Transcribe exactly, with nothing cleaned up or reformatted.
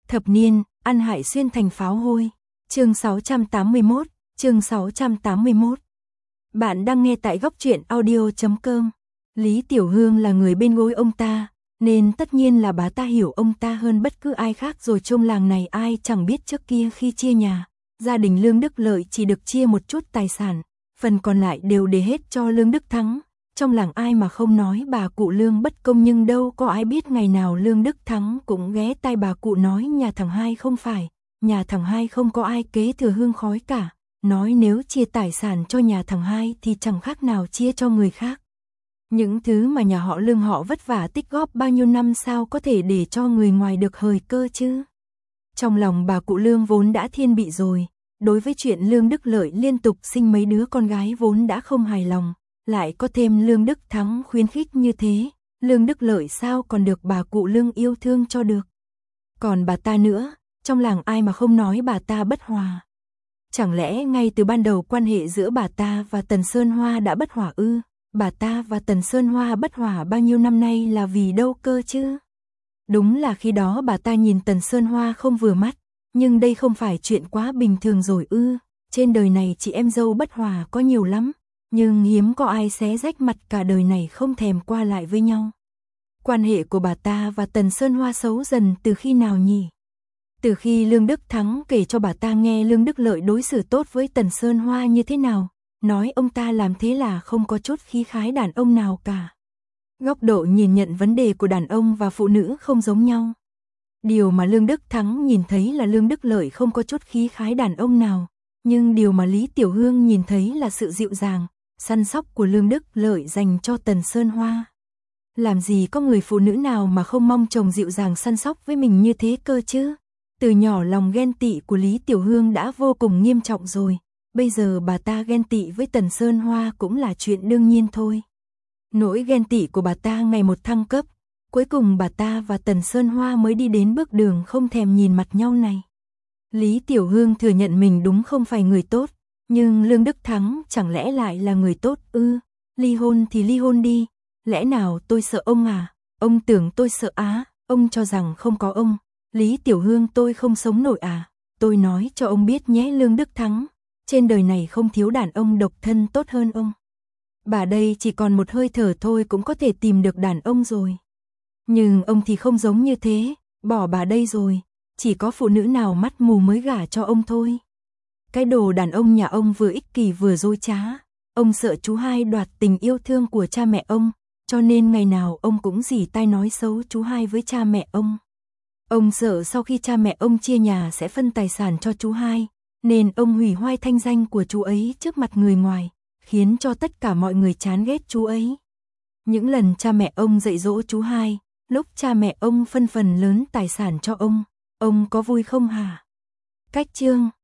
Thập niên, ăn hại xuyên thành pháo hôi. Chương sáu trăm tám mươi mốt, chương sáu trăm tám mươi mốt. Bạn đang nghe tại góc truyện audio chấm com. Lý Tiểu Hương là người bên gối ông ta, nên tất nhiên là bà ta hiểu ông ta hơn bất cứ ai khác rồi. Trong làng này ai chẳng biết trước kia khi chia nhà, gia đình Lương Đức Lợi chỉ được chia một chút tài sản, phần còn lại đều để hết cho Lương Đức Thắng. Trong làng ai mà không nói bà cụ Lương bất công, nhưng đâu có ai biết ngày nào Lương Đức Thắng cũng ghé tai bà cụ nói nhà thằng hai không phải, nhà thằng hai không có ai kế thừa hương khói cả, nói nếu chia tài sản cho nhà thằng hai thì chẳng khác nào chia cho người khác. Những thứ mà nhà họ Lương họ vất vả tích góp bao nhiêu năm sao có thể để cho người ngoài được hời cơ chứ. Trong lòng bà cụ Lương vốn đã thiên vị rồi, đối với chuyện Lương Đức Lợi liên tục sinh mấy đứa con gái vốn đã không hài lòng, lại có thêm Lương Đức Thắng khuyến khích như thế, Lương Đức Lợi sao còn được bà cụ Lương yêu thương cho được. Còn bà ta nữa, trong làng ai mà không nói bà ta bất hòa. Chẳng lẽ ngay từ ban đầu quan hệ giữa bà ta và Tần Sơn Hoa đã bất hòa ư? Bà ta và Tần Sơn Hoa bất hòa bao nhiêu năm nay là vì đâu cơ chứ? Đúng là khi đó bà ta nhìn Tần Sơn Hoa không vừa mắt, nhưng đây không phải chuyện quá bình thường rồi ư? Trên đời này chị em dâu bất hòa có nhiều lắm, nhưng hiếm có ai xé rách mặt cả đời này không thèm qua lại với nhau. Quan hệ của bà ta và Tần Sơn Hoa xấu dần từ khi nào nhỉ? Từ khi Lương Đức Thắng kể cho bà ta nghe Lương Đức Lợi đối xử tốt với Tần Sơn Hoa như thế nào, nói ông ta làm thế là không có chút khí khái đàn ông nào cả. Góc độ nhìn nhận vấn đề của đàn ông và phụ nữ không giống nhau. Điều mà Lương Đức Thắng nhìn thấy là Lương Đức Lợi không có chút khí khái đàn ông nào, nhưng điều mà Lý Tiểu Hương nhìn thấy là sự dịu dàng, săn sóc của Lương Đức Lợi dành cho Tần Sơn Hoa. Làm gì có người phụ nữ nào mà không mong chồng dịu dàng săn sóc với mình như thế cơ chứ? Từ nhỏ lòng ghen tị của Lý Tiểu Hương đã vô cùng nghiêm trọng rồi, bây giờ bà ta ghen tị với Tần Sơn Hoa cũng là chuyện đương nhiên thôi. Nỗi ghen tị của bà ta ngày một thăng cấp, cuối cùng bà ta và Tần Sơn Hoa mới đi đến bước đường không thèm nhìn mặt nhau này. Lý Tiểu Hương thừa nhận mình đúng không phải người tốt, nhưng Lương Đức Thắng chẳng lẽ lại là người tốt ư? Ly hôn thì ly hôn đi, lẽ nào tôi sợ ông à? Ông tưởng tôi sợ á? Ông cho rằng không có ông, Lý Tiểu Hương tôi không sống nổi à? Tôi nói cho ông biết nhé Lương Đức Thắng, trên đời này không thiếu đàn ông độc thân tốt hơn ông. Bà đây chỉ còn một hơi thở thôi cũng có thể tìm được đàn ông rồi. Nhưng ông thì không giống như thế, bỏ bà đây rồi, chỉ có phụ nữ nào mắt mù mới gả cho ông thôi. Cái đồ đàn ông nhà ông vừa ích kỷ vừa dối trá, ông sợ chú hai đoạt tình yêu thương của cha mẹ ông, cho nên ngày nào ông cũng rỉ tai nói xấu chú hai với cha mẹ ông. Ông sợ sau khi cha mẹ ông chia nhà sẽ phân tài sản cho chú hai, nên ông hủy hoại thanh danh của chú ấy trước mặt người ngoài, khiến cho tất cả mọi người chán ghét chú ấy. Những lần cha mẹ ông dạy dỗ chú hai, lúc cha mẹ ông phân phần lớn tài sản cho ông, ông có vui không hả? Cách chương